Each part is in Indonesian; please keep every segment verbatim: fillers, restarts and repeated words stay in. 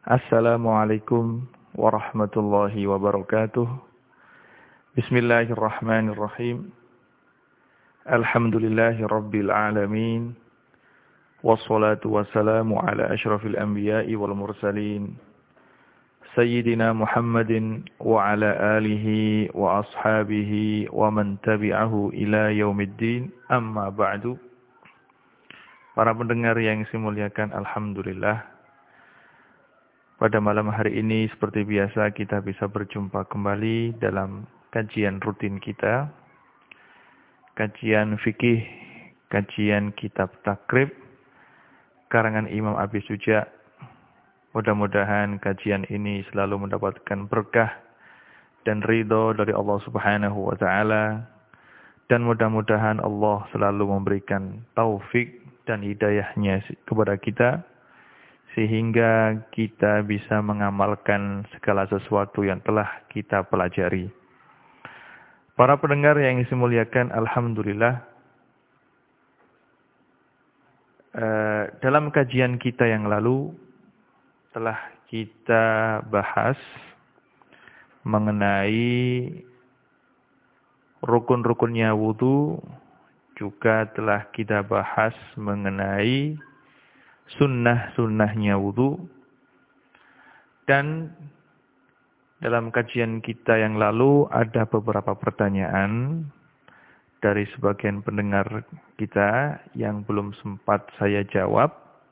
Assalamualaikum warahmatullahi wabarakatuh. Bismillahirrahmanirrahim. Alhamdulillahi rabbil alamin. Wassalatu wassalamu ala ashrafil anbiya'i wal mursalin. Sayyidina Muhammadin wa ala alihi wa ashabihi wa man tabi'ahu ila yaumiddin. Amma ba'du. Para pendengar yang saya muliakan, alhamdulillah. Pada malam hari ini seperti biasa kita bisa berjumpa kembali dalam kajian rutin kita. Kajian fikih, kajian kitab takrib, karangan Imam Abi Suja. Mudah-mudahan kajian ini selalu mendapatkan berkah dan ridho dari Allah Subhanahu wa Ta'ala. Dan mudah-mudahan Allah selalu memberikan taufik dan hidayahnya kepada kita, sehingga kita bisa mengamalkan segala sesuatu yang telah kita pelajari. Para pendengar yang saya muliakan, alhamdulillah, eh, dalam kajian kita yang lalu telah kita bahas mengenai rukun-rukunnya wudu, juga telah kita bahas mengenai sunnah-sunnahnya wudu. Dan dalam kajian kita yang lalu ada beberapa pertanyaan dari sebagian pendengar kita yang belum sempat saya jawab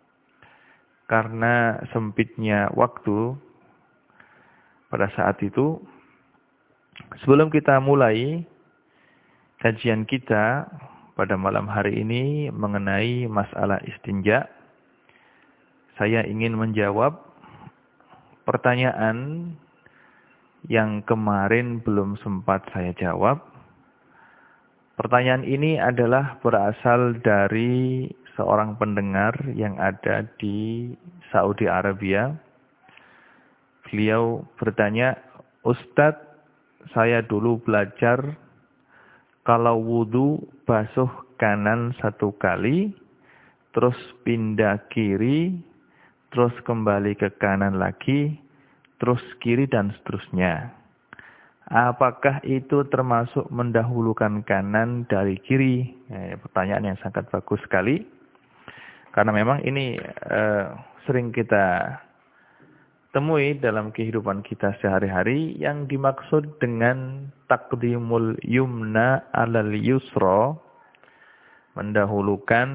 karena sempitnya waktu pada saat itu. Sebelum kita mulai kajian kita pada malam hari ini mengenai masalah istinja, saya ingin menjawab pertanyaan yang kemarin belum sempat saya jawab. Pertanyaan ini adalah berasal dari seorang pendengar yang ada di Saudi Arabia. Beliau bertanya, "Ustadz, saya dulu belajar kalau wudu basuh kanan satu kali, terus pindah kiri, terus kembali ke kanan lagi, terus kiri dan seterusnya. Apakah itu termasuk mendahulukan kanan dari kiri?" Eh, pertanyaan yang sangat bagus sekali. Karena memang ini eh, sering kita temui dalam kehidupan kita sehari-hari, yang dimaksud dengan taqdimul yumna alal yusra, mendahulukan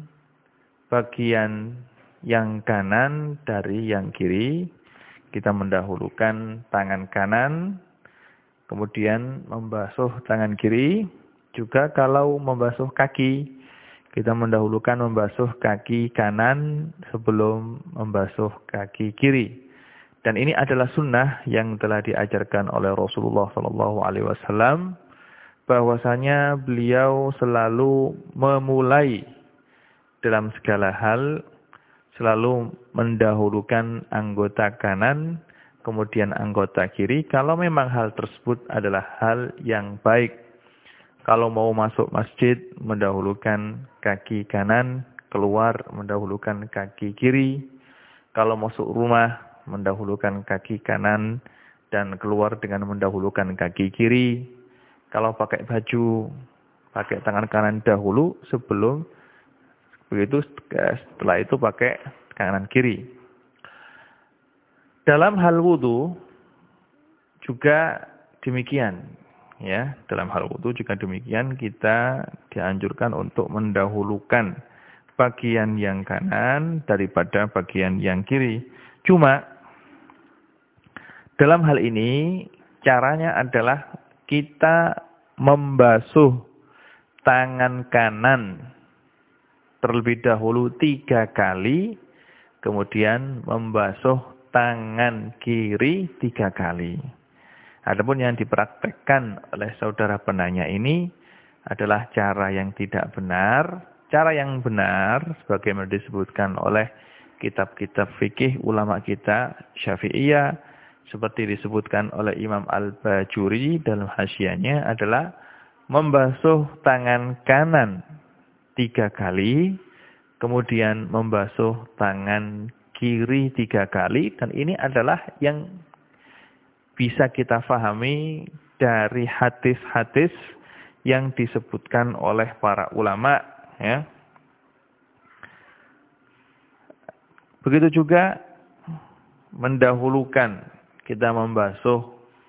bagian yang kanan dari yang kiri. Kita mendahulukan tangan kanan, kemudian membasuh tangan kiri. Juga kalau membasuh kaki, kita mendahulukan membasuh kaki kanan sebelum membasuh kaki kiri. Dan ini adalah sunnah yang telah diajarkan oleh Rasulullah shallallahu alaihi wasallam, bahwasanya beliau selalu memulai dalam segala hal, selalu mendahulukan anggota kanan, kemudian anggota kiri, kalau memang hal tersebut adalah hal yang baik. Kalau mau masuk masjid, mendahulukan kaki kanan, keluar mendahulukan kaki kiri. Kalau masuk rumah, mendahulukan kaki kanan, dan keluar dengan mendahulukan kaki kiri. Kalau pakai baju, pakai tangan kanan dahulu sebelum begitu, setelah itu pakai kanan kiri. Dalam hal wudu juga demikian, ya. Dalam hal wudu juga demikian, kita dianjurkan untuk mendahulukan bagian yang kanan daripada bagian yang kiri. Cuma dalam hal ini caranya adalah kita membasuh tangan kanan terlebih dahulu tiga kali, kemudian membasuh tangan kiri tiga kali. Adapun yang dipraktekkan oleh saudara penanya ini adalah cara yang tidak benar. Cara yang benar, sebagaimana disebutkan oleh kitab-kitab fikih ulama kita Syafi'iyah, seperti disebutkan oleh Imam Al-Bajuri dalam hasyiahnya, adalah membasuh tangan kanan tiga kali, kemudian membasuh tangan kiri tiga kali. Dan ini adalah yang bisa kita pahami dari hadis-hadis yang disebutkan oleh para ulama. Ya. Begitu juga mendahulukan kita membasuh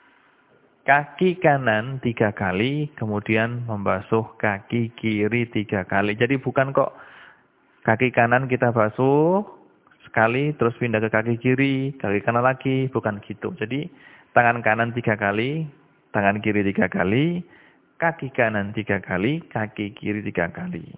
kaki kanan tiga kali, kemudian membasuh kaki kiri tiga kali. Jadi bukan kok kaki kanan kita basuh sekali, terus pindah ke kaki kiri, kaki kanan lagi, bukan gitu. Jadi tangan kanan tiga kali, tangan kiri tiga kali, kaki kanan tiga kali, kaki kiri tiga kali.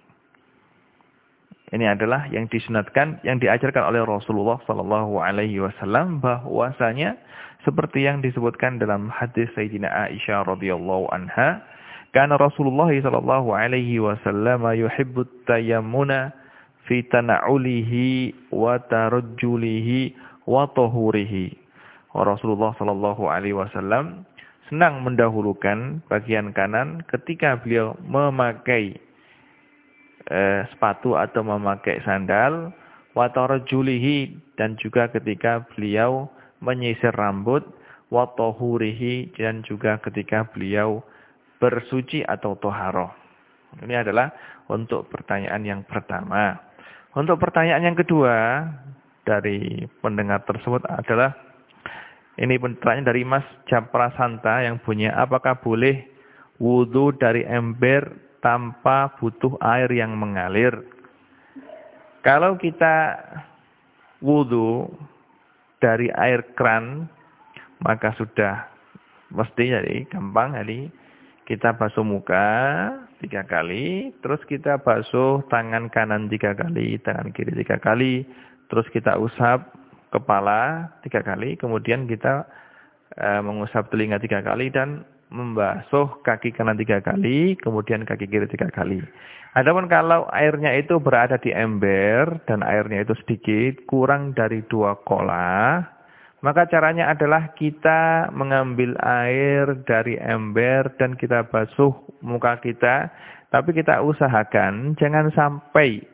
Ini adalah yang disunatkan, yang diajarkan oleh Rasulullah Sallallahu Alaihi Wasallam, bahwasanya seperti yang disebutkan dalam hadis Sayyidina Aisyah radhiyallahu anha, karena Rasulullah Sallallahu Alaihi Wasallam yuhibbut tayammuna fi tana'ulihi wa tarajjulihi wa tahurihi. Rasulullah Sallallahu Alaihi Wasallam senang mendahulukan bagian kanan ketika beliau memakai Eh, sepatu atau memakai sandal, wa tarajjulihi, dan juga ketika beliau menyisir rambut, wa tahurihi, dan juga ketika beliau bersuci atau toharoh. Ini adalah untuk pertanyaan yang pertama. Untuk pertanyaan yang kedua dari pendengar tersebut adalah, ini pertanyaan dari Mas Japra Santa yang punya, apakah boleh wudu dari ember tanpa butuh air yang mengalir? Kalau kita wudu dari air keran, maka sudah mesti jadi gampang. Jadi kita basuh muka tiga kali, terus kita basuh tangan kanan tiga kali, tangan kiri tiga kali, terus kita usap kepala tiga kali, kemudian kita e, mengusap telinga tiga kali, dan membasuh kaki kanan tiga kali, kemudian kaki kiri tiga kali. Adapun kalau airnya itu berada di ember dan airnya itu sedikit, kurang dari dua kolah, maka caranya adalah kita mengambil air dari ember dan kita basuh muka kita, tapi kita usahakan jangan sampai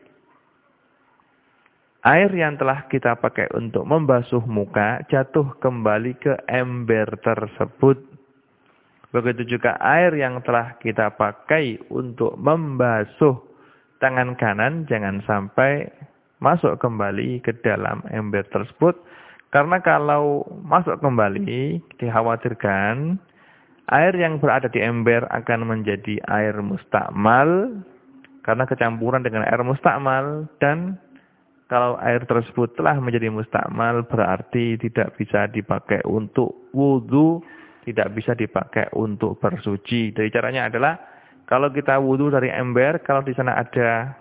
air yang telah kita pakai untuk membasuh muka jatuh kembali ke ember tersebut. Begitu juga air yang telah kita pakai untuk membasuh tangan kanan jangan sampai masuk kembali ke dalam ember tersebut. Karena kalau masuk kembali, dikhawatirkan air yang berada di ember akan menjadi air mustakmal. Karena kecampuran dengan air mustakmal, dan kalau air tersebut telah menjadi mustakmal berarti tidak bisa dipakai untuk wudu, tidak bisa dipakai untuk bersuci. Jadi caranya adalah kalau kita wudu dari ember, kalau di sana ada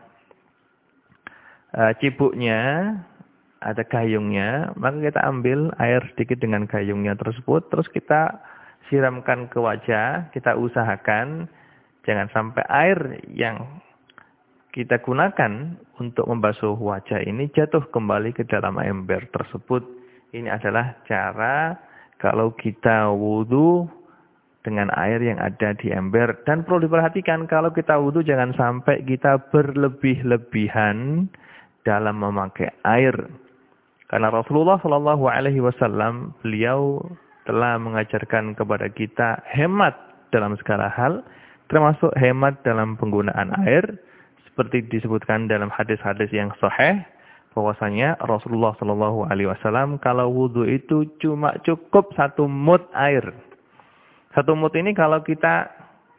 uh, cibuknya, ada gayungnya, maka kita ambil air sedikit dengan gayungnya tersebut, terus kita siramkan ke wajah, kita usahakan jangan sampai air yang kita gunakan untuk membasuh wajah ini jatuh kembali ke dalam ember tersebut. Ini adalah cara kalau kita wudu dengan air yang ada di ember. Dan perlu diperhatikan kalau kita wudu jangan sampai kita berlebih-lebihan dalam memakai air. Karena Rasulullah Shallallahu Alaihi Wasallam beliau telah mengajarkan kepada kita hemat dalam segala hal, termasuk hemat dalam penggunaan air. Seperti disebutkan dalam hadis-hadis yang sahih, bahwasanya Rasulullah Shallallahu Alaihi Wasallam kalau wudu itu cuma cukup satu mud air. Satu mud ini kalau kita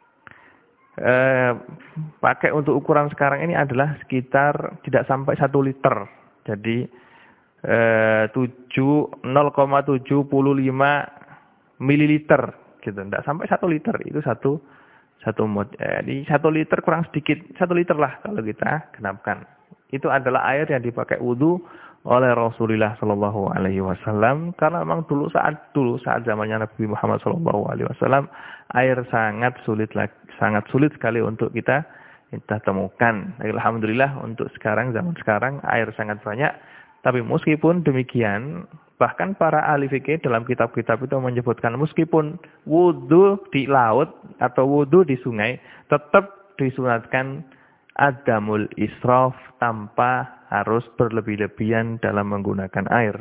eh, pakai untuk ukuran sekarang ini adalah sekitar tidak sampai satu liter. Jadi eh, nol koma tujuh lima mililiter, gitu. Tidak sampai satu liter, itu satu satu mud. Jadi satu liter kurang sedikit, satu liter lah kalau kita genapkan. Itu adalah air yang dipakai wudu oleh Rasulullah Shallallahu Alaihi Wasallam. Karena memang dulu saat dulu saat zamannya Nabi Muhammad Shallallahu Alaihi Wasallam, air sangat sulit sangat sulit sekali untuk kita kita temukan. Alhamdulillah untuk sekarang zaman sekarang air sangat banyak. Tapi meskipun demikian, bahkan para ahli fikih dalam kitab-kitab itu menyebutkan meskipun wudu di laut atau wudu di sungai tetap disunatkan adamul israf, tanpa harus berlebih-lebihan dalam menggunakan air.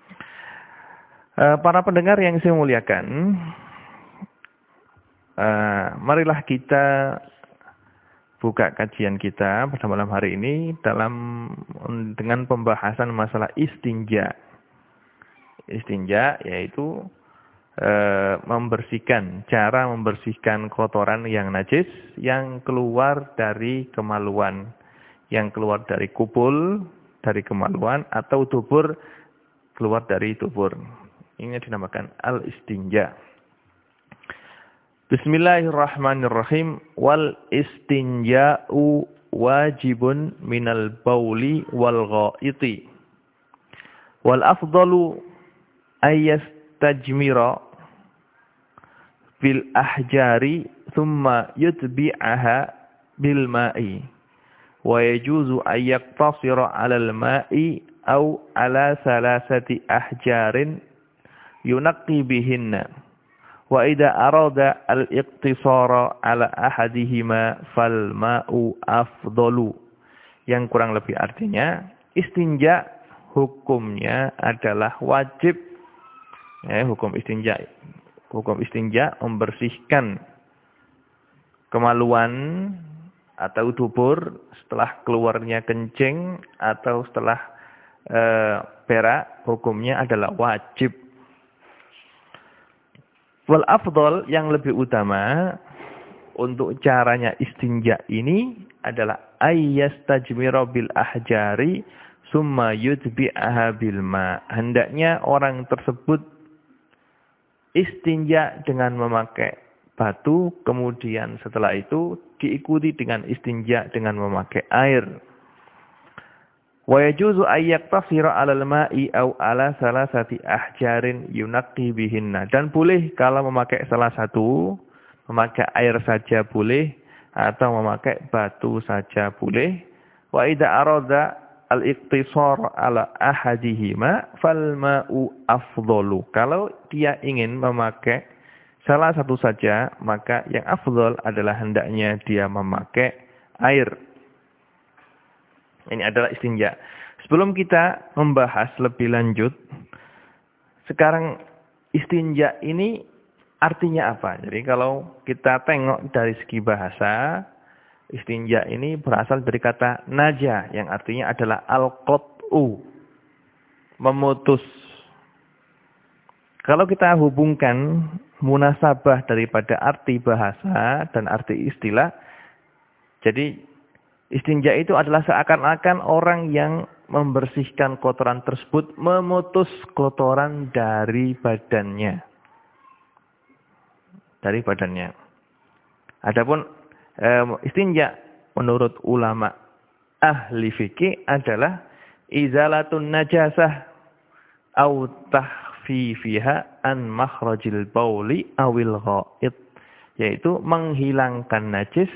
Para pendengar yang saya muliakan, marilah kita buka kajian kita pada malam hari ini dalam dengan pembahasan masalah istinja. Istinja yaitu e, membersihkan, cara membersihkan kotoran yang najis yang keluar dari kemaluan, yang keluar dari kupul, dari kemaluan atau dubur, keluar dari dubur. Ini dinamakan al-istinja. Bismillahirrahmanirrahim. Wal istinja'u wajibun minal bauli wal ghaiti. Wal afdalu ayyastajmira bil ahjari thumma yutbi'aha bil ma'i. Wa yajuzu ayyaqtasira 'alal ma'i aw 'ala salasati ahjarin yunaqi bihinna. Wa idza arada al-iqtisara 'ala ahadihima fal ma'u afdalu. Yang kurang lebih artinya, istinja hukumnya adalah wajib. Ya, hukum istinja. Hukum istinja membersihkan kemaluan atau dubur setelah keluarnya kencing atau setelah e, berak, hukumnya adalah wajib. Wal afdal, yang lebih utama untuk caranya istinja ini adalah ayyastajmira bil ahjari summa yutbi'aha bil ma. Hendaknya orang tersebut istinja dengan memakai batu, kemudian setelah itu diikuti dengan istinja dengan memakai air. Wa yajuzu ayyaqtasira 'alal ma'i aw 'ala salasati ahjarin yunaqqi bihinna. Dan boleh kalau memakai salah satu, memakai air saja boleh atau memakai batu saja boleh. Wa idza arada al-iqtisar 'ala ahadihima fal ma'u afdalu. Kalau dia ingin memakai salah satu saja, maka yang afdal adalah hendaknya dia memakai air. Ini adalah istinja. Sebelum kita membahas lebih lanjut, sekarang istinja ini artinya apa? Jadi kalau kita tengok dari segi bahasa, istinja ini berasal dari kata naja, yang artinya adalah al-qat'u, memutus. Kalau kita hubungkan munasabah daripada arti bahasa dan arti istilah, jadi istinja itu adalah seakan-akan orang yang membersihkan kotoran tersebut, memutus kotoran dari badannya. Dari badannya. Adapun e, istinja menurut ulama ahli fikih adalah izalatun najasah au tahfifiha an makhrajil bauli awil ghaid, yaitu menghilangkan najis,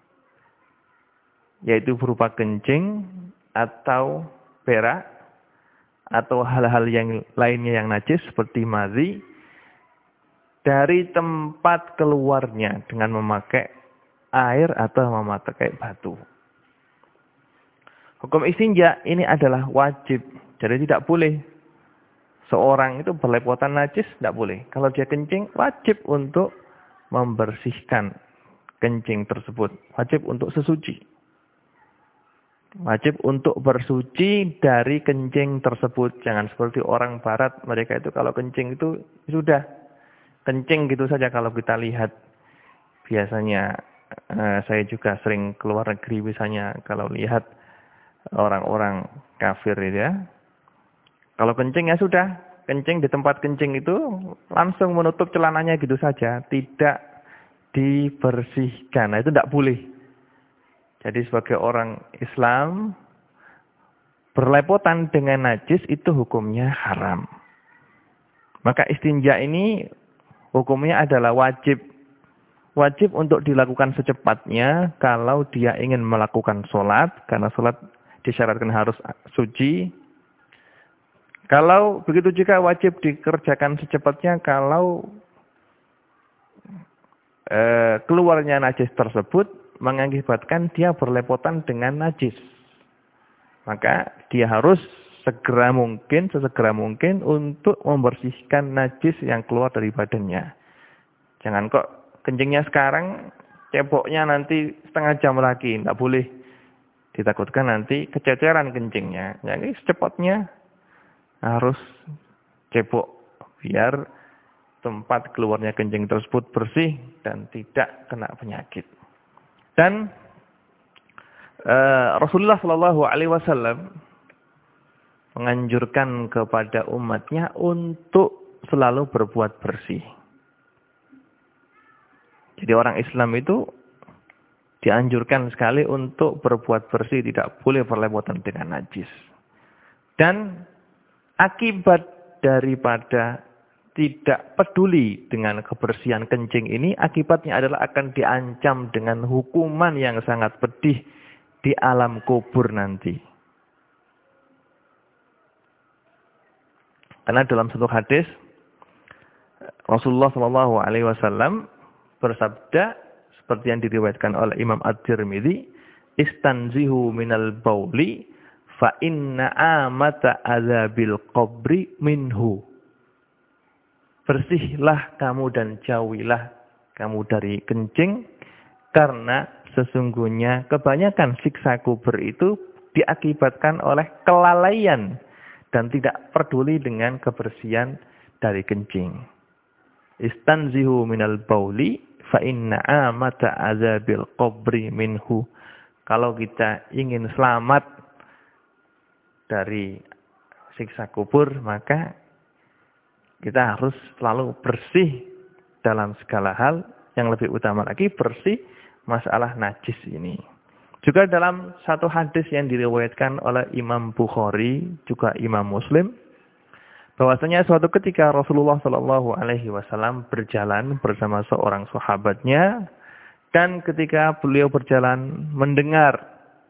yaitu berupa kencing atau berak atau hal-hal yang lainnya yang najis seperti madhi dari tempat keluarnya dengan memakai air atau memakai batu. Hukum istinja ini adalah wajib, jadi tidak boleh seorang itu berlepotan najis, tidak boleh. Kalau dia kencing, wajib untuk membersihkan kencing tersebut, wajib untuk sesuci. Wajib untuk bersuci dari kencing tersebut. Jangan seperti orang barat, mereka itu kalau kencing itu sudah kencing gitu saja. Kalau kita lihat biasanya, eh, saya juga sering keluar negeri misalnya, kalau lihat orang-orang kafir itu ya, kalau kencing ya sudah, kencing di tempat kencing itu langsung menutup celananya gitu saja, tidak dibersihkan. Nah, itu tidak boleh. Jadi sebagai orang Islam, berlepotan dengan najis itu hukumnya haram. Maka istinja ini hukumnya adalah wajib. Wajib untuk dilakukan secepatnya kalau dia ingin melakukan sholat, karena sholat disyaratkan harus suci. Kalau begitu juga wajib dikerjakan secepatnya kalau eh, keluarnya najis tersebut mengakibatkan dia berlepotan dengan najis. maka dia harus segera mungkin, sesegera mungkin untuk membersihkan najis yang keluar dari badannya. Jangan kok kencingnya sekarang, ceboknya nanti setengah jam lagi, tidak boleh. Ditakutkan nanti kececeran kencingnya. Jadi secepatnya harus cebok biar tempat keluarnya kencing tersebut bersih dan tidak kena penyakit. Dan uh, Rasulullah Shallallahu Alaihi Wasallam menganjurkan kepada umatnya untuk selalu berbuat bersih. Jadi orang Islam itu dianjurkan sekali untuk berbuat bersih, tidak boleh berlepotan dengan najis. Dan akibat daripada tidak peduli dengan kebersihan kencing ini, akibatnya adalah akan diancam dengan hukuman yang sangat pedih di alam kubur nanti. Karena dalam satu hadis Rasulullah Shallallahu Alaihi Wasallam bersabda seperti yang diriwayatkan oleh Imam At-Tirmidzi, "Istanzihu minal bauli fa inna amata adzabil qabri minhu." Bersihlah kamu dan jauhilah kamu dari kencing, karena sesungguhnya kebanyakan siksa kubur itu diakibatkan oleh kelalaian dan tidak peduli dengan kebersihan dari kencing. Istanzihu minal bauli fa inna amata azabil qabri minhu. Kalau kita ingin selamat dari siksa kubur, maka kita harus selalu bersih dalam segala hal. Yang lebih utama lagi bersih masalah najis ini. Juga dalam satu hadis yang diriwayatkan oleh Imam Bukhari, juga Imam Muslim, bahwasanya suatu ketika Rasulullah Shallallahu Alaihi Wasallam berjalan bersama seorang sahabatnya, dan ketika beliau berjalan mendengar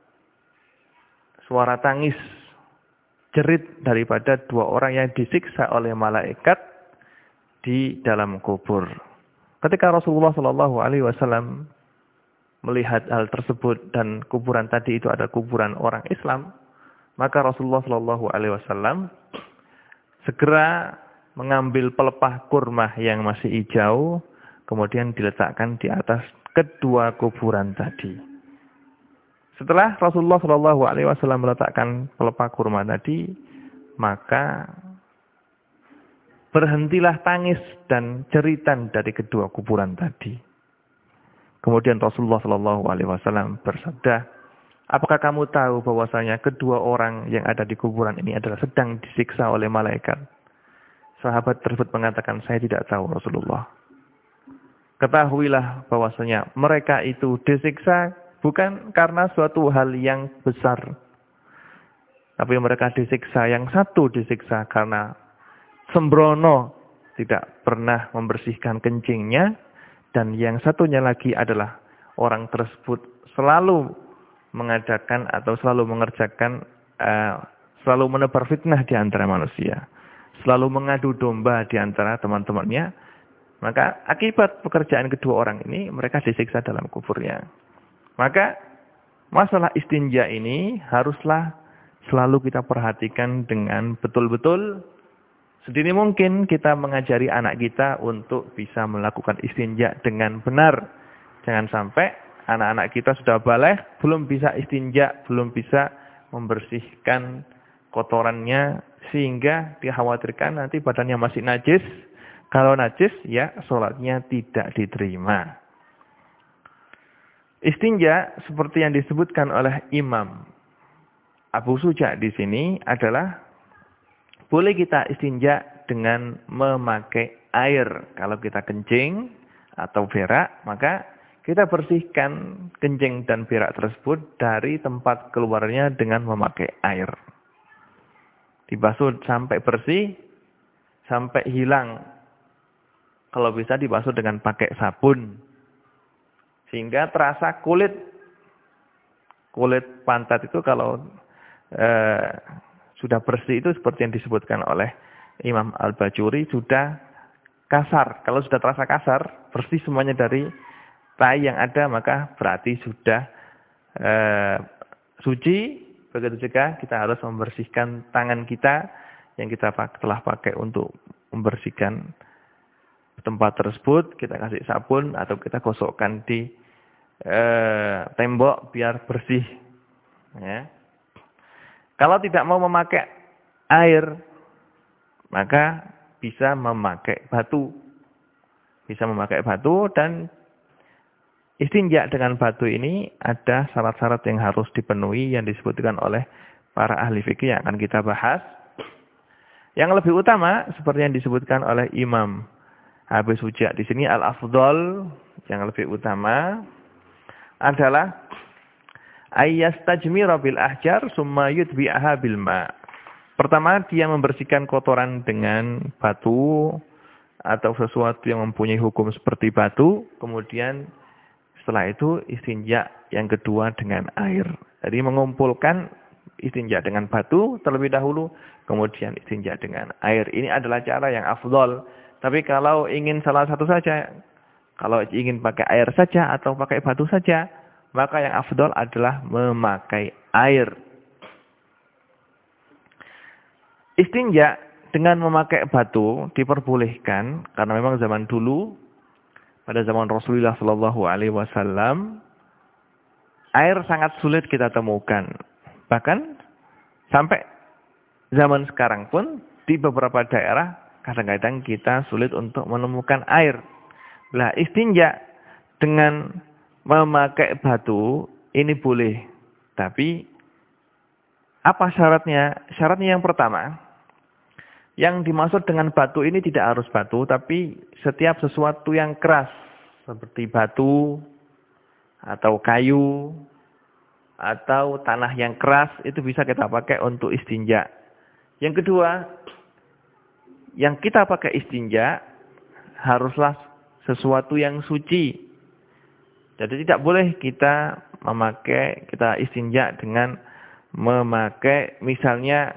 suara tangis jerit daripada dua orang yang disiksa oleh malaikat di dalam kubur. Ketika Rasulullah Shallallahu Alaihi Wasallam melihat hal tersebut dan kuburan tadi itu ada kuburan orang Islam, maka Rasulullah Shallallahu Alaihi Wasallam segera mengambil pelepah kurma yang masih hijau, kemudian diletakkan di atas kedua kuburan tadi. Setelah Rasulullah Shallallahu Alaihi Wasallam meletakkan pelepah kurma tadi, maka berhentilah tangis dan jeritan dari kedua kuburan tadi. Kemudian Rasulullah Shallallahu Alaihi Wasallam bersabda, apakah kamu tahu bahwasanya kedua orang yang ada di kuburan ini adalah sedang disiksa oleh malaikat? Sahabat tersebut mengatakan, saya tidak tahu Rasulullah. Ketahuilah bahwasanya mereka itu disiksa bukan karena suatu hal yang besar. Tapi mereka disiksa, yang satu disiksa karena sembrono, tidak pernah membersihkan kencingnya. Dan yang satunya lagi adalah orang tersebut selalu mengadakan atau selalu mengerjakan, uh, selalu menebar fitnah di antara manusia. Selalu mengadu domba di antara teman-temannya. Maka akibat pekerjaan kedua orang ini, mereka disiksa dalam kuburnya. Maka masalah istinja ini haruslah selalu kita perhatikan dengan betul-betul. Sedini mungkin kita mengajari anak kita untuk bisa melakukan istinja dengan benar. Jangan sampai anak-anak kita sudah baligh, belum bisa istinja, belum bisa membersihkan kotorannya, sehingga dikhawatirkan nanti badannya masih najis. Kalau najis, ya sholatnya tidak diterima. Istinja seperti yang disebutkan oleh Imam Abu Suja di sini adalah boleh kita istinja dengan memakai air. Kalau kita kencing atau berak, maka kita bersihkan kencing dan berak tersebut dari tempat keluarnya dengan memakai air. Dibasuh sampai bersih, sampai hilang. Kalau bisa dibasuh dengan pakai sabun. Sehingga terasa kulit. Kulit pantat itu kalau eh, sudah bersih itu seperti yang disebutkan oleh Imam Al-Bajuri, sudah kasar. Kalau sudah terasa kasar, bersih semuanya dari tai yang ada, maka berarti sudah eh, suci, begitu juga kita harus membersihkan tangan kita yang kita telah pakai untuk membersihkan tempat tersebut, kita kasih sabun atau kita gosokkan di eh, tembok biar bersih. Ya. Kalau tidak mau memakai air, maka bisa memakai batu. Bisa memakai batu, dan istinja dengan batu ini ada syarat-syarat yang harus dipenuhi yang disebutkan oleh para ahli fikih yang akan kita bahas. Yang lebih utama seperti yang disebutkan oleh Imam Habib Suja di sini, al-afdol yang lebih utama adalah ayyastajmira bil ahjar summa yutbi'aha bil ma'. Pertama, dia membersihkan kotoran dengan batu atau sesuatu yang mempunyai hukum seperti batu, kemudian setelah itu istinja yang kedua dengan air. Jadi mengumpulkan istinja dengan batu terlebih dahulu, kemudian istinja dengan air. Ini adalah cara yang afdol. Tapi kalau ingin salah satu saja, kalau ingin pakai air saja atau pakai batu saja, maka yang afdol adalah memakai air. Istinja dengan memakai batu diperbolehkan karena memang zaman dulu, pada zaman Rasulullah Shallallahu Alaihi Wasallam, air sangat sulit kita temukan. Bahkan sampai zaman sekarang pun di beberapa daerah kadang-kadang kita sulit untuk menemukan air. Nah, istinja dengan memakai batu ini boleh. Tapi apa syaratnya? Syaratnya yang pertama, yang dimaksud dengan batu ini tidak harus batu, tapi setiap sesuatu yang keras seperti batu atau kayu atau tanah yang keras itu bisa kita pakai untuk istinja. Yang kedua, yang kita pakai istinja haruslah sesuatu yang suci. Jadi tidak boleh kita memakai, kita istinja dengan memakai misalnya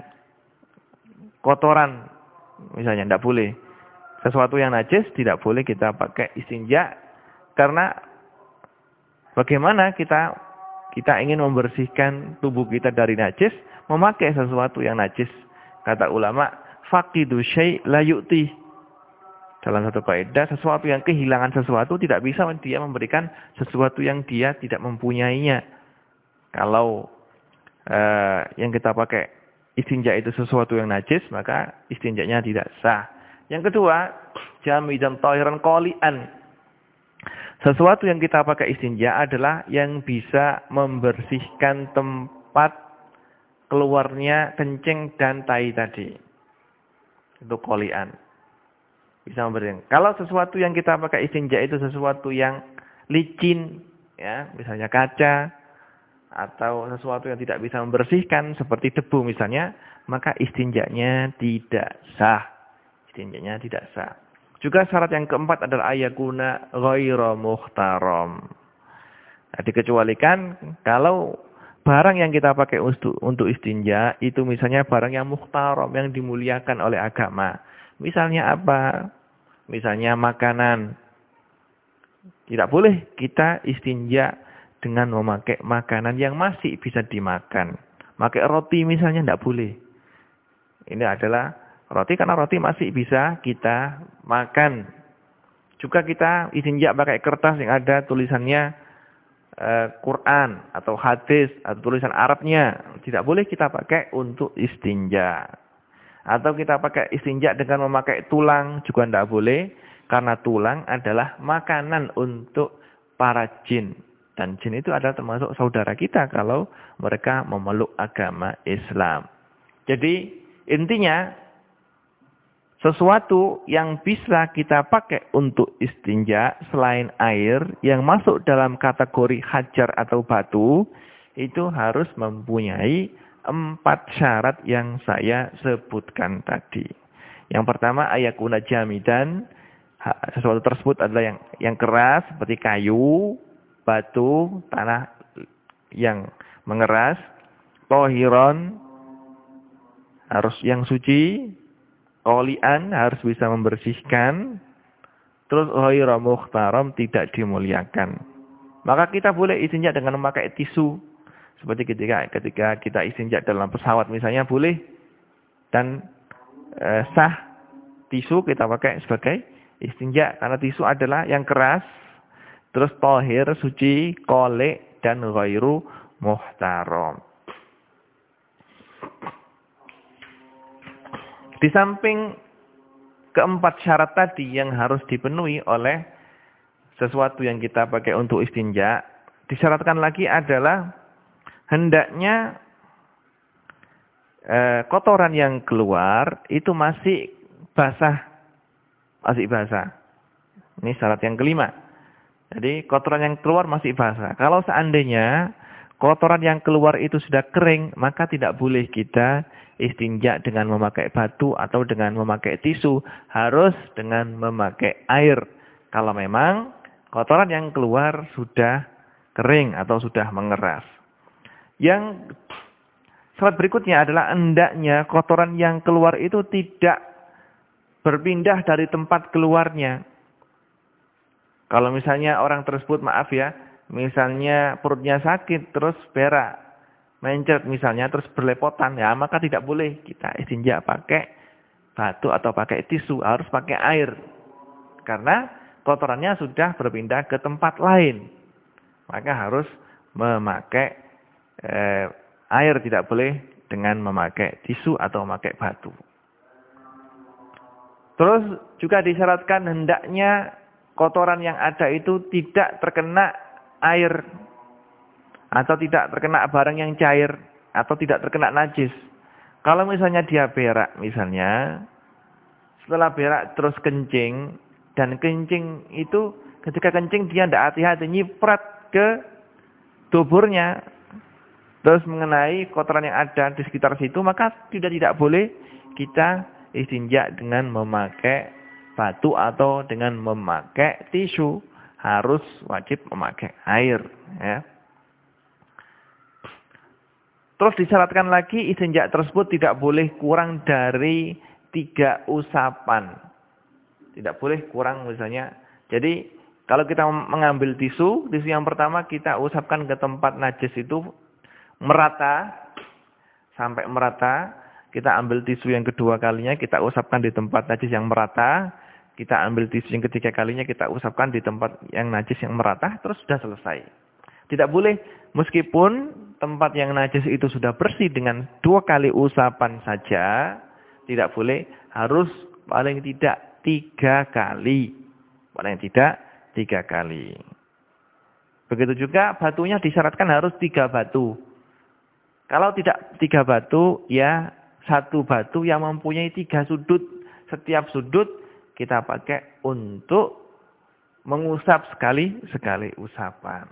kotoran. Misalnya tidak boleh. Sesuatu yang najis tidak boleh kita pakai istinja. Karena bagaimana kita kita ingin membersihkan tubuh kita dari najis, memakai sesuatu yang najis. Kata ulama, faqidu syai' la yu'ti. Dalam satu kaidah, sesuatu yang kehilangan sesuatu tidak bisa dia memberikan sesuatu yang dia tidak mempunyainya. Kalau eh, yang kita pakai istinja itu sesuatu yang najis, maka istinjanya tidak sah. Yang kedua, jamidan tahiran qali'an. Sesuatu yang kita pakai istinja adalah yang bisa membersihkan tempat keluarnya kencing dan tai tadi. Itu qali'an. Bisa membersihkan. Kalau sesuatu yang kita pakai istinja itu sesuatu yang licin, ya, misalnya kaca, atau sesuatu yang tidak bisa membersihkan seperti debu misalnya, maka istinjanya tidak sah. Istinjanya tidak sah. Juga syarat yang keempat adalah ayakuna ghairu muhtaram. Nah, dikecualikan kalau barang yang kita pakai untuk untuk istinja itu misalnya barang yang muhtaram, yang dimuliakan oleh agama. Misalnya apa? Misalnya makanan. Tidak boleh kita istinja dengan memakai makanan yang masih bisa dimakan. Pakai roti misalnya tidak boleh. Ini adalah roti karena roti masih bisa kita makan. Juga kita istinja pakai kertas yang ada tulisannya uh, Quran atau hadis atau tulisan Arabnya. Tidak boleh kita pakai untuk istinja. Atau kita pakai istinja dengan memakai tulang juga tidak boleh. Karena tulang adalah makanan untuk para jin. Dan jin itu adalah termasuk saudara kita kalau mereka memeluk agama Islam. Jadi intinya sesuatu yang bisa kita pakai untuk istinja selain air yang masuk dalam kategori hajar atau batu itu harus mempunyai empat syarat yang saya sebutkan tadi. Yang pertama ayakuna jamidan, sesuatu tersebut adalah yang yang keras seperti kayu, batu, tanah yang mengeras, tohiron, harus yang suci, qali'an, harus bisa membersihkan, terus ghairu muhtaram, tidak dimuliakan. Maka kita boleh istinja dengan memakai tisu. Seperti ketika ketika kita istinja dalam pesawat misalnya boleh, dan e, sah tisu kita pakai sebagai istinja karena tisu adalah yang keras, terus tohir, suci, kolek, dan ghairu muhtaram. Di samping keempat syarat tadi yang harus dipenuhi oleh sesuatu yang kita pakai untuk istinja, disyaratkan lagi adalah hendaknya eh, kotoran yang keluar itu masih basah, masih basah. Ini syarat yang kelima. Jadi kotoran yang keluar masih basah. Kalau seandainya kotoran yang keluar itu sudah kering, maka tidak boleh kita istinja dengan memakai batu atau dengan memakai tisu. Harus dengan memakai air. Kalau memang kotoran yang keluar sudah kering atau sudah mengeras. Yang syarat berikutnya adalah hendaknya kotoran yang keluar itu tidak berpindah dari tempat keluarnya. Kalau misalnya orang tersebut, maaf ya, misalnya perutnya sakit, terus berak, mencret misalnya, terus berlepotan, ya maka tidak boleh kita istinja pakai batu atau pakai tisu, harus pakai air. Karena kotorannya sudah berpindah ke tempat lain. Maka harus memakai eh, air, tidak boleh dengan memakai tisu atau memakai batu. Terus juga disyaratkan hendaknya kotoran yang ada itu tidak terkena air atau tidak terkena barang yang cair atau tidak terkena najis. Kalau misalnya dia berak misalnya, setelah berak terus kencing, dan kencing itu ketika kencing dia tidak hati-hati nyiprat ke tuburnya, terus mengenai kotoran yang ada di sekitar situ, maka tidak tidak boleh kita istinja dengan memakai batu atau dengan memakai tisu. Harus wajib memakai air. Ya. Terus disyaratkan lagi istinja tersebut tidak boleh kurang dari tiga usapan. Tidak boleh kurang misalnya. Jadi kalau kita mengambil tisu, tisu yang pertama kita usapkan ke tempat najis itu merata. Sampai merata. Kita ambil tisu yang kedua kalinya, kita usapkan di tempat najis yang merata. Kita ambil tisu yang ketiga kalinya, kita usapkan di tempat yang najis yang merata, terus sudah selesai. Tidak boleh, meskipun tempat yang najis itu sudah bersih dengan dua kali usapan saja, tidak boleh, harus paling tidak tiga kali. Paling tidak tiga kali. Begitu juga batunya disyaratkan harus tiga batu. Kalau tidak tiga batu, ya satu batu yang mempunyai tiga sudut. Setiap sudut kita pakai untuk mengusap sekali-sekali usapan.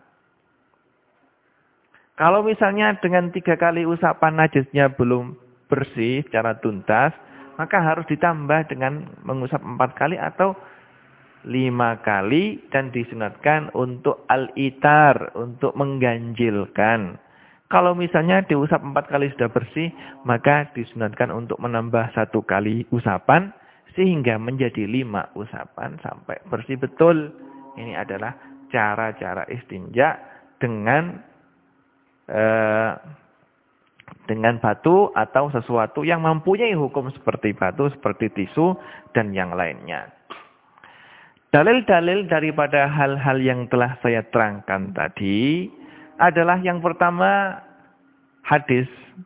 Kalau misalnya dengan tiga kali usapan najisnya belum bersih secara tuntas, maka harus ditambah dengan mengusap empat kali atau lima kali, dan disunatkan untuk al-itar, untuk mengganjilkan. Kalau misalnya diusap empat kali sudah bersih, maka disunatkan untuk menambah satu kali usapan, sehingga menjadi lima usapan sampai bersih betul. Ini adalah cara-cara istinja dengan eh, dengan batu atau sesuatu yang mempunyai hukum seperti batu, seperti tisu, dan yang lainnya. Dalil-dalil daripada hal-hal yang telah saya terangkan tadi adalah yang pertama hadis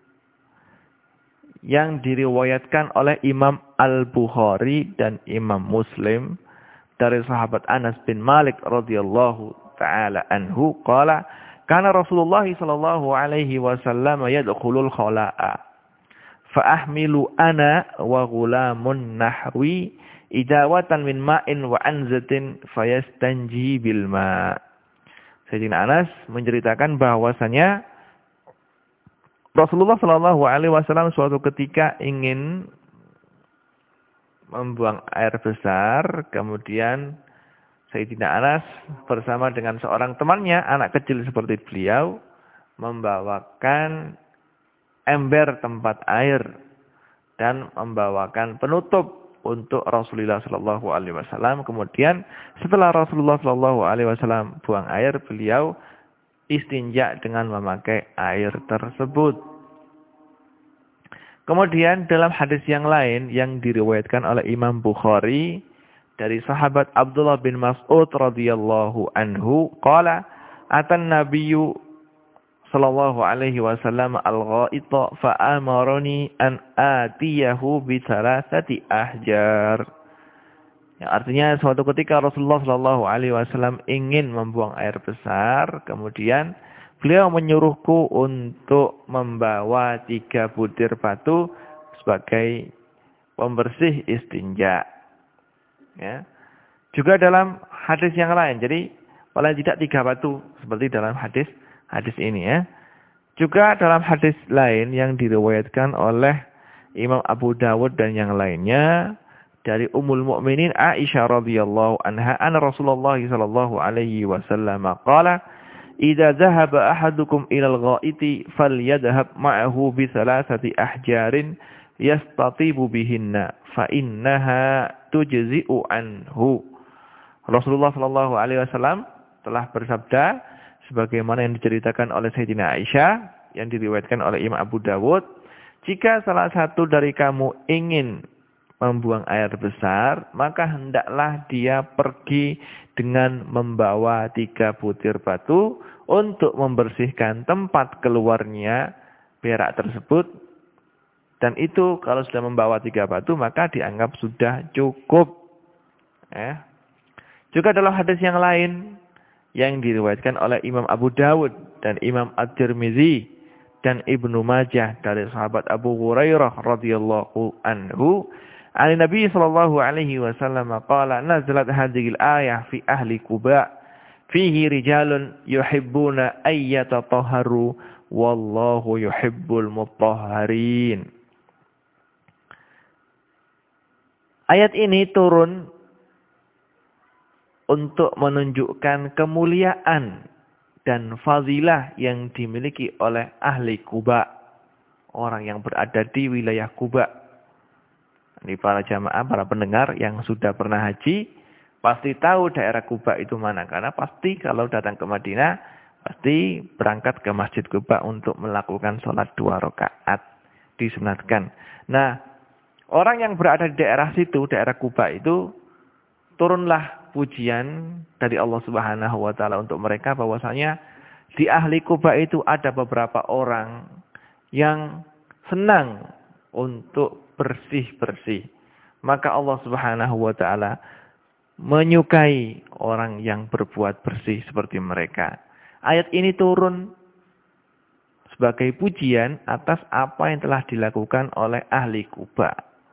yang diriwayatkan oleh Imam Al-Bukhari dan Imam Muslim dari sahabat Anas bin Malik radhiyallahu taala anhu qala kana Rasulullah sallallahu alaihi wasallam yadkhulul khala'a fa ahmilu ana wa ghulamun nahwi idawatan min ma'in wa anzatin fayastanji bil ma'. Sayyidina Anas menceritakan bahwasanya Rasulullah Shallallahu Alaihi Wasallam suatu ketika ingin membuang air besar, kemudian Sayyidina Anas bersama dengan seorang temannya, anak kecil seperti beliau, membawakan ember tempat air dan membawakan penutup untuk Rasulullah Shallallahu Alaihi Wasallam. Kemudian setelah Rasulullah Shallallahu Alaihi Wasallam buang air, beliau istinja dengan memakai air tersebut. Kemudian dalam hadis yang lain yang diriwayatkan oleh Imam Bukhari dari sahabat Abdullah bin Mas'ud radhiyallahu anhu, qala atan nabiyyu sallallahu alaihi wasallam al-ghaita fa amarani an atiyahu bi thalathati ahjar. Yang artinya suatu ketika Rasulullah sallallahu alaihi wasallam ingin membuang air besar, kemudian beliau menyuruhku untuk membawa tiga butir batu sebagai pembersih istinja. Ya. Juga dalam hadis yang lain, jadi paling tidak tiga batu seperti dalam hadis hadis ini ya. Juga dalam hadis lain yang diriwayatkan oleh Imam Abu Dawud dan yang lainnya dari Ummul Mukminin Aisyah radhiyallahu anha, anna Rasulullah sallallahu alaihi wasallam qala idza dhahaba ahadukum ilal ghaiti falyadhhab ma'ahu bi thalathati ahjarin yastatibu bihinna fa innaha tujzi'u anhu. Rasulullah sallallahu alaihi wasallam telah bersabda sebagaimana yang diceritakan oleh Sayyidina Aisyah yang diriwayatkan oleh Imam Abu Dawud, jika salah satu dari kamu ingin membuang air besar, maka hendaklah dia pergi dengan membawa tiga butir batu untuk membersihkan tempat keluarnya berak tersebut. Dan itu kalau sudah membawa tiga batu, maka dianggap sudah cukup. Eh. Juga dalam hadis yang lain yang diriwayatkan oleh Imam Abu Dawud dan Imam At-Tirmizi dan Ibnu Majah dari sahabat Abu Hurairah radhiyallahu anhu, an Nabi sallallahu alaihi wasallam qala nazalat hadhil ayah fi ahli Quba fihi rijalun yuhibbuna ayyatatahharu wallahu yuhibbul mutahharin. Ayat ini turun untuk menunjukkan kemuliaan dan fadilah yang dimiliki oleh ahli Quba, orang yang berada di wilayah Quba. Ini para jamaah, para pendengar yang sudah pernah haji, pasti tahu daerah Quba itu mana. Karena pasti kalau datang ke Madinah, pasti berangkat ke Masjid Quba untuk melakukan sholat dua rakaat. Disunatkan. Nah, orang yang berada di daerah situ, daerah Quba itu, turunlah pujian dari Allah Subhanahu wa taala untuk mereka bahwasanya di ahli Quba itu ada beberapa orang yang senang untuk bersih-bersih. Maka Allah Subhanahu wa taala menyukai orang yang berbuat bersih seperti mereka. Ayat ini turun sebagai pujian atas apa yang telah dilakukan oleh ahli Quba.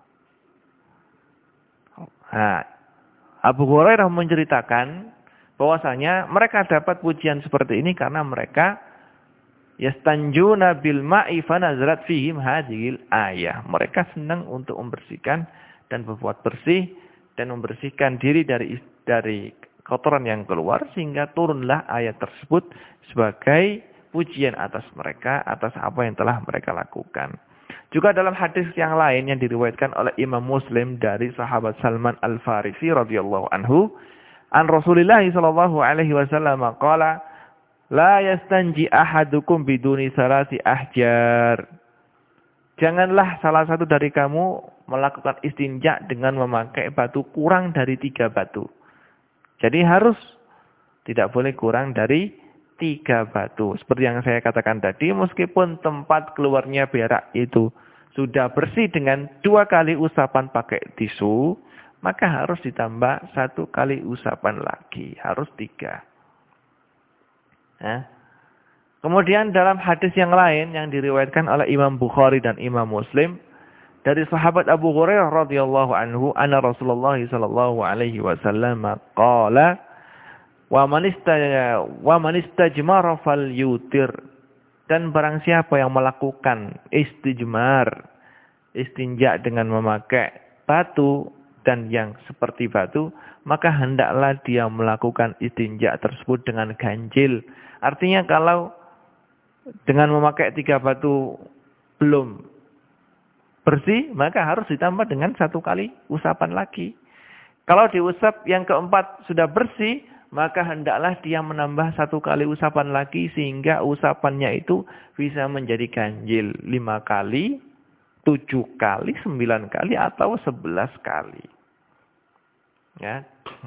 Nah, Abu Hurairah menceritakan bahwasanya mereka dapat pujian seperti ini karena mereka yastanjuna bil ma'i fanazalat fihim hadhil ayah. Mereka senang untuk membersihkan dan berbuat bersih dan membersihkan diri dari dari kotoran yang keluar sehingga turunlah ayat tersebut sebagai pujian atas mereka atas apa yang telah mereka lakukan. Juga dalam hadis yang lain yang diriwayatkan oleh Imam Muslim dari sahabat Salman Al-Farisi radhiyallahu anhu, an Rasulillah sallallahu alaihi wasallam qala la yastanji ahadukum biduni salasi ahjar. Janganlah salah satu dari kamu melakukan istinja dengan memakai batu kurang dari tiga batu. Jadi harus tidak boleh kurang dari tiga batu. Seperti yang saya katakan tadi, meskipun tempat keluarnya berak itu sudah bersih dengan dua kali usapan pakai tisu, maka harus ditambah satu kali usapan lagi. Harus tiga. Nah. Kemudian dalam hadis yang lain yang diriwayatkan oleh Imam Bukhari dan Imam Muslim dari sahabat Abu Hurairah radhiyallahu anhu, anna Rasulullah sallallahu alaihi wasallam qala wa man istaja wa man istajmara falyutir, dan barang siapa yang melakukan istijmar, istinja dengan memakai batu dan yang seperti batu, maka hendaklah dia melakukan istinja tersebut dengan ganjil. Artinya kalau dengan memakai tiga batu belum bersih, maka harus ditambah dengan satu kali usapan lagi. Kalau diusap yang keempat sudah bersih, maka hendaklah dia menambah satu kali usapan lagi sehingga usapannya itu bisa menjadi ganjil lima kali, tujuh kali, sembilan kali, atau sebelas kali. Ya.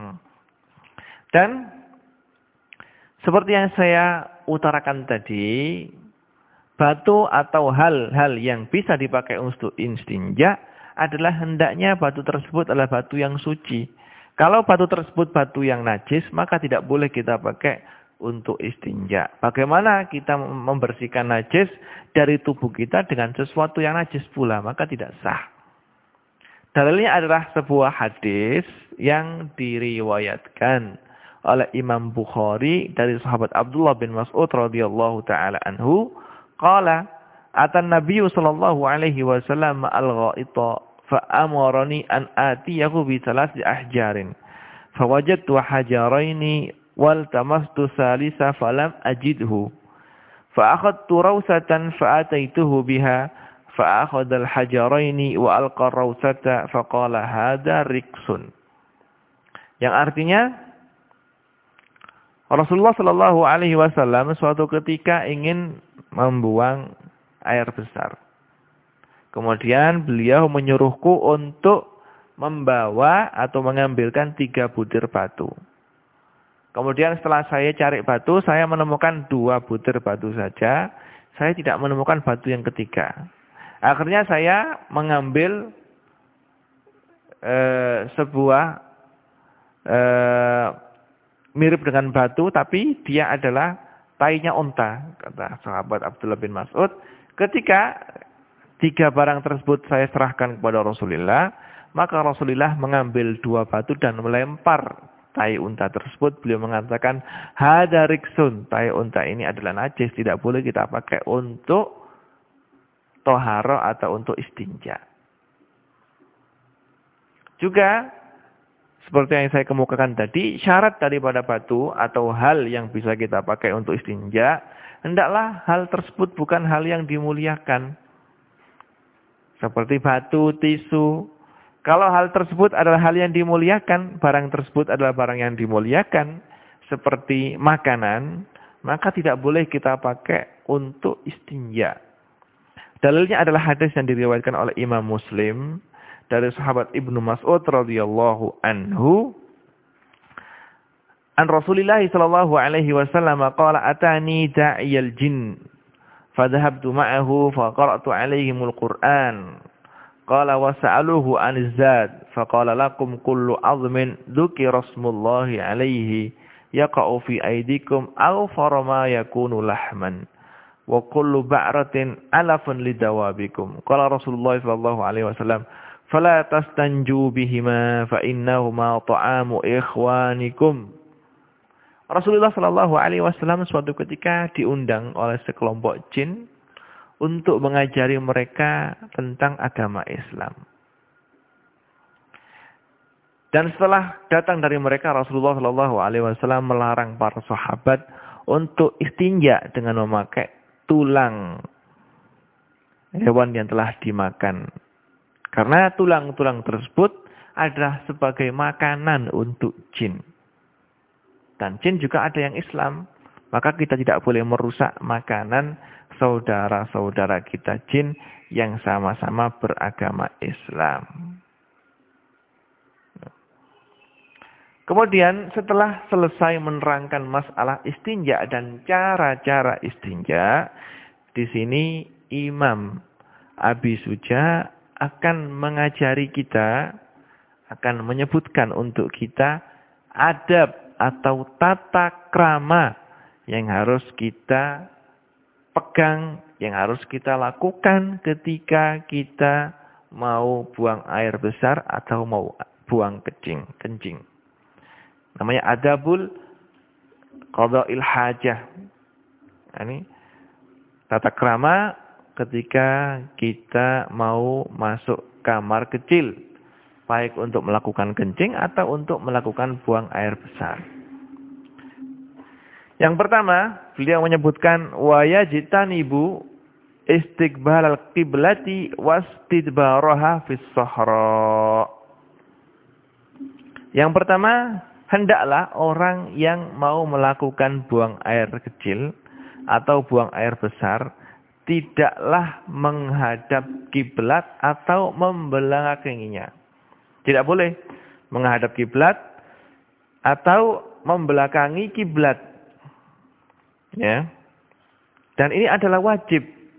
Dan seperti yang saya utarakan tadi, batu atau hal-hal yang bisa dipakai untuk istinja adalah hendaknya batu tersebut adalah batu yang suci. Kalau batu tersebut batu yang najis, maka tidak boleh kita pakai untuk istinja. Bagaimana kita membersihkan najis dari tubuh kita dengan sesuatu yang najis pula, maka tidak sah. Dalilnya adalah sebuah hadis yang diriwayatkan oleh Imam Bukhari dari sahabat Abdullah bin Mas'ud radhiyallahu taala anhu, qala atan nabiyyu sallallahu alaihi wasallam al-ghaita fa amarani an atiyahu bi thalathi ahjarin fawajadtu hajaraini wal tamastu salisa falam ajidhu fa akhadtu rawsatan fa ataituhu biha fa akhadha al-hajaraini wa alqa rawsata fa qala hadha riksun. Yang artinya Rasulullah sallallahu alaihi wasallam suatu ketika ingin membuang air besar. Kemudian beliau menyuruhku untuk membawa atau mengambilkan tiga butir batu. Kemudian setelah saya cari batu, saya menemukan dua butir batu saja. Saya tidak menemukan batu yang ketiga. Akhirnya saya mengambil eh, sebuah eh, mirip dengan batu, tapi dia adalah tainya unta, kata sahabat Abdullah bin Mas'ud. Ketika tiga barang tersebut saya serahkan kepada Rasulullah, maka Rasulullah mengambil dua batu dan melempar tai unta tersebut. Beliau mengatakan, hadza riksun, tai unta ini adalah najis, tidak boleh kita pakai untuk toharo atau untuk istinja. Juga seperti yang saya kemukakan tadi, syarat daripada batu atau hal yang bisa kita pakai untuk istinja, hendaklah hal tersebut bukan hal yang dimuliakan. Seperti batu, tisu. Kalau hal tersebut adalah hal yang dimuliakan, barang tersebut adalah barang yang dimuliakan, seperti makanan, maka tidak boleh kita pakai untuk istinja. Dalilnya adalah hadis yang diriwayatkan oleh Imam Muslim dari sahabat Ibnu Mas'ud radhiyallahu anhu, an Rasulillah sallallahu alaihi wasallam qala atani da'iyal jin fadhhabtu ma'ahu faqara'tu alaihimul Qur'an qala wasa'aluhu aniz zad faqala lakum kullu 'azmin dzukira ismullahi alaihi yaqa'u fi aydikum aw farama yakunu lahman wa kullu ba'ratin alafun lidawabikum. Qala Rasulullah sallallahu alaihi wasallam fala tastanju bihima fa innahuma ta'amu ikhwanikum. Rasulullah sallallahu alaihi wasallam suatu ketika diundang oleh sekelompok jin untuk mengajari mereka tentang agama Islam. Dan setelah datang dari mereka, Rasulullah sallallahu alaihi wasallam melarang para sahabat untuk istinja dengan memakai tulang hewan yang telah dimakan. Karena tulang-tulang tersebut adalah sebagai makanan untuk jin. Dan jin juga ada yang Islam. Maka kita tidak boleh merusak makanan saudara-saudara kita jin yang sama-sama beragama Islam. Kemudian setelah selesai menerangkan masalah istinja dan cara-cara istinja, di sini Imam Abi Suja akan mengajari kita, akan menyebutkan untuk kita adab atau tata krama yang harus kita pegang, yang harus kita lakukan ketika kita mau buang air besar atau mau buang kencing. kencing. Namanya adabul qada'il hajah. Ini tata krama ketika kita mau masuk kamar kecil, baik untuk melakukan kencing atau untuk melakukan buang air besar. Yang pertama, beliau menyebutkan wa yajtanibu istiqbalal qiblati wastidbaraha fis sahra. Yang pertama, hendaklah orang yang mau melakukan buang air kecil atau buang air besar tidaklah menghadap kiblat atau membelakanginya. Tidak boleh menghadap kiblat atau membelakangi kiblat. Ya. Dan ini adalah wajib.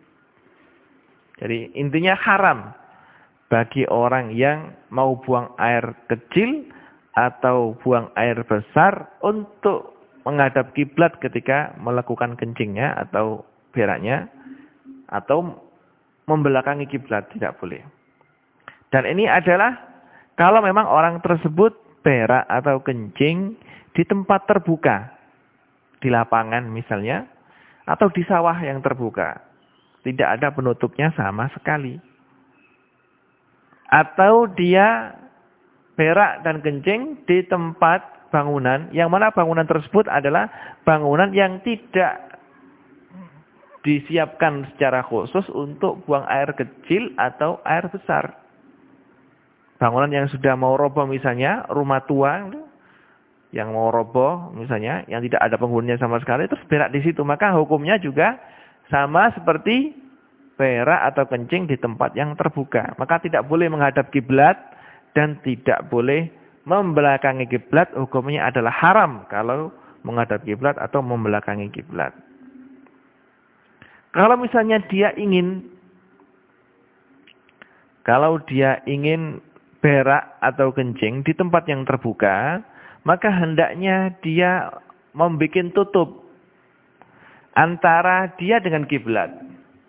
Jadi intinya haram bagi orang yang mau buang air kecil atau buang air besar untuk menghadap kiblat ketika melakukan kencingnya atau beraknya atau membelakangi kiblat, tidak boleh. Dan ini adalah kalau memang orang tersebut berak atau kencing di tempat terbuka, di lapangan misalnya, atau di sawah yang terbuka, tidak ada penutupnya sama sekali. Atau dia berak dan kencing di tempat bangunan, yang mana bangunan tersebut adalah bangunan yang tidak disiapkan secara khusus untuk buang air kecil atau air besar. Bangunan yang sudah mau roboh misalnya, rumah tua yang mau roboh misalnya, yang tidak ada penghuninya sama sekali, terus berak di situ, maka hukumnya juga sama seperti berak atau kencing di tempat yang terbuka. Maka tidak boleh menghadap kiblat dan tidak boleh membelakangi kiblat. Hukumnya adalah haram kalau menghadap kiblat atau membelakangi kiblat. Kalau misalnya dia ingin kalau dia ingin berak atau kencing di tempat yang terbuka, maka hendaknya dia membuat tutup antara dia dengan kiblat.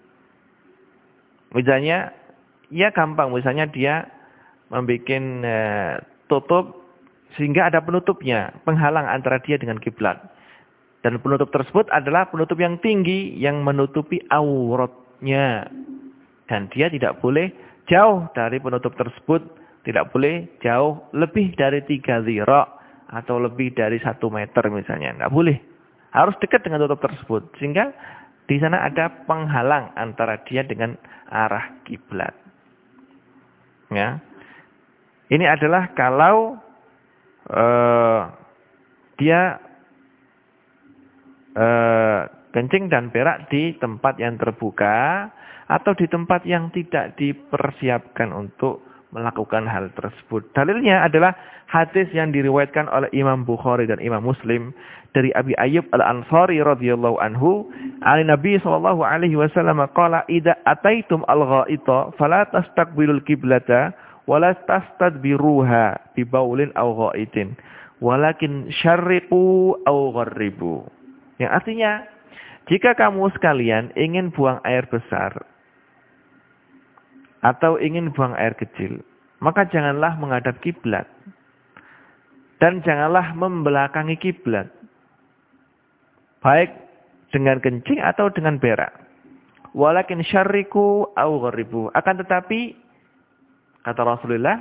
Misalnya, ya gampang. Misalnya dia membuat e, tutup sehingga ada penutupnya, penghalang antara dia dengan kiblat. Dan penutup tersebut adalah penutup yang tinggi yang menutupi auratnya. Dan dia tidak boleh jauh dari penutup tersebut, tidak boleh jauh lebih dari tiga zira atau lebih dari satu meter misalnya, nggak boleh. Harus dekat dengan tutup tersebut sehingga di sana ada penghalang antara dia dengan arah kiblat. Ya. Ini adalah kalau uh, dia uh, kencing dan berak di tempat yang terbuka atau di tempat yang tidak dipersiapkan untuk melakukan hal tersebut. Dalilnya adalah hadis yang diriwayatkan oleh Imam Bukhari dan Imam Muslim dari Abi Ayyub Al-Ansari radhiyallahu anhu, "An Nabi sallallahu alaihi wasallam qala idza ataitum al-gha'ita fala tastaqbilul qiblata wa la tastadbiruha bi baulin aw gha'itin walakin syarriqu aw gharribu." Yang artinya, jika kamu sekalian ingin buang air besar atau ingin buang air kecil, maka janganlah menghadap kiblat dan janganlah membelakangi kiblat, baik dengan kencing atau dengan berak. Walakin syarriku au gharibu. Akan tetapi kata Rasulullah,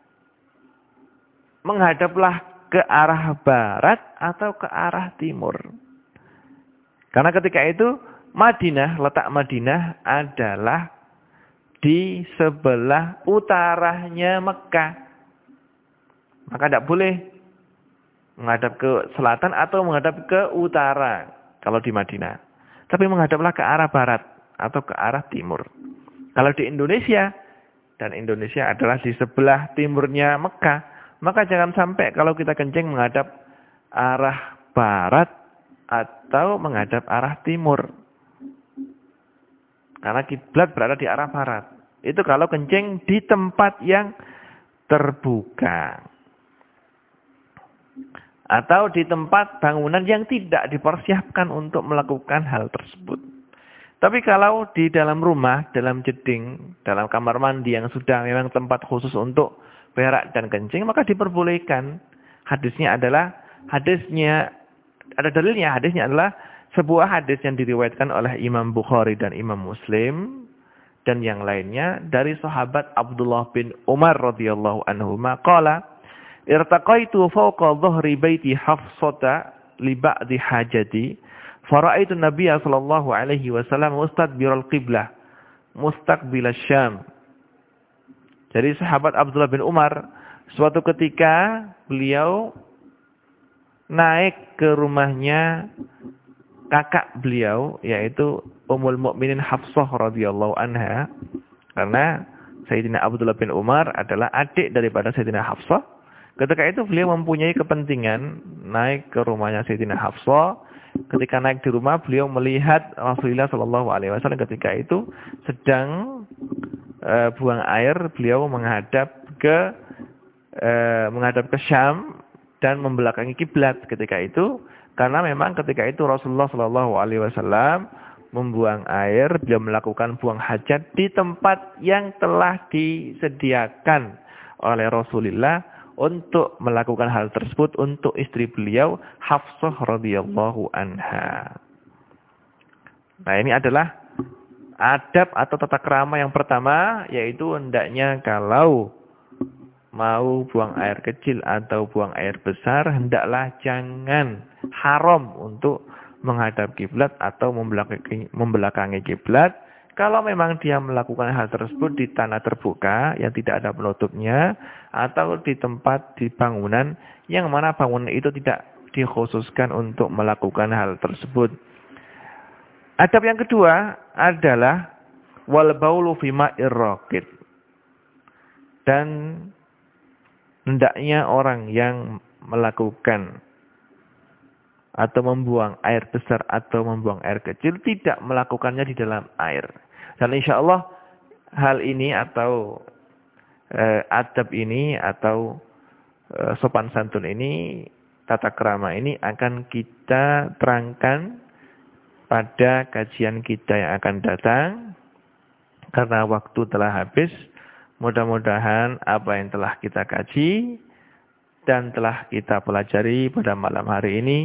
menghadaplah ke arah barat atau ke arah timur. Karena ketika itu Madinah, letak Madinah adalah di sebelah utaranya Mekah. Maka tidak boleh menghadap ke selatan atau menghadap ke utara kalau di Madinah. Tapi menghadaplah ke arah barat atau ke arah timur. Kalau di Indonesia, dan Indonesia adalah di sebelah timurnya Mekah, maka jangan sampai kalau kita kencing menghadap arah barat atau menghadap arah timur. Karena kiblat berada di arah barat. Itu kalau kencing di tempat yang terbuka. Atau di tempat bangunan yang tidak dipersiapkan untuk melakukan hal tersebut. Tapi kalau di dalam rumah, dalam jeding, dalam kamar mandi yang sudah memang tempat khusus untuk berak dan kencing, maka diperbolehkan. Hadisnya adalah, hadisnya, ada dalilnya, hadisnya adalah sebuah hadis yang diriwayatkan oleh Imam Bukhari dan Imam Muslim dan yang lainnya dari sahabat Abdullah bin Umar radhiyallahu anhu maqala irtaqaitu fawqa dhahri baiti Hafsata li ba'di hajati fara'aitu Nabiyya sallallahu alaihi wasallam mustadbiral qiblah mustaqbil asy-Syam. Jadi sahabat Abdullah bin Umar suatu ketika beliau naik ke rumahnya kakak beliau, yaitu Ummul Mukminin Hafsah radhiyallahu anha, karena Sayyidina Abdullah bin Umar adalah adik daripada Sayyidina Hafsah. Ketika itu beliau mempunyai kepentingan naik ke rumahnya Sayyidina Hafsah. Ketika naik di rumah, beliau melihat Rasulullah Shallallahu Alaihi Wasallam ketika itu sedang e, buang air. Beliau menghadap ke e, menghadap ke Syam dan membelakangi kiblat ketika itu. Karena memang ketika itu Rasulullah Shallallahu Alaihi Wasallam membuang air, beliau melakukan buang hajat di tempat yang telah disediakan oleh Rasulullah untuk melakukan hal tersebut untuk istri beliau Hafsah radhiyallahu anha. Nah, ini adalah adab atau tata krama yang pertama, yaitu hendaknya kalau mau buang air kecil atau buang air besar, hendaklah jangan haram untuk menghadap kiblat atau membelakangi, membelakangi kiblat. Kalau memang dia melakukan hal tersebut di tanah terbuka yang tidak ada penutupnya, atau di tempat di bangunan yang mana bangunan itu tidak dikhususkan untuk melakukan hal tersebut. Adab yang kedua adalah wal baulu fi ma'ir raqid. Dan hendaknya orang yang melakukan atau membuang air besar atau membuang air kecil tidak melakukannya di dalam air. Dan insya Allah hal ini atau eh, adab ini atau eh, sopan santun ini, tata krama ini akan kita terangkan pada kajian kita yang akan datang. Karena waktu telah habis, mudah-mudahan apa yang telah kita kaji dan telah kita pelajari pada malam hari ini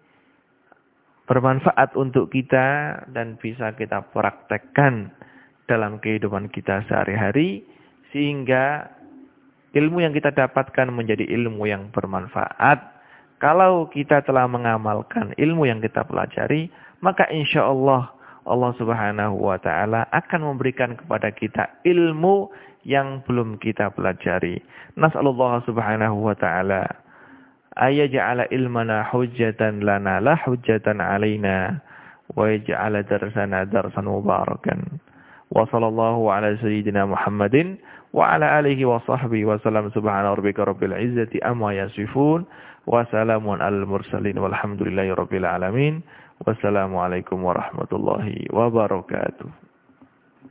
bermanfaat untuk kita dan bisa kita praktekkan dalam kehidupan kita sehari-hari, sehingga ilmu yang kita dapatkan menjadi ilmu yang bermanfaat. Kalau kita telah mengamalkan ilmu yang kita pelajari, maka insya Allah Allah Subhanahu wa Ta'ala akan memberikan kepada kita ilmu yang belum kita pelajari. Nas'alullah Subhanahu wa Ta'ala ayaj'ala ilmana hujjatan lana la hujjatan alaina wa yaj'ala darsana darsan mubarakan. Wa sallallahu ala sayyidina Muhammadin wa ala alihi wa sahbihi wa salam. Subhana rabbika rabbil izzati amma yasifun wa salamun alal mursalin walhamdulillahi rabbil alamin. Wassalamualaikum warahmatullahi wabarakatuh.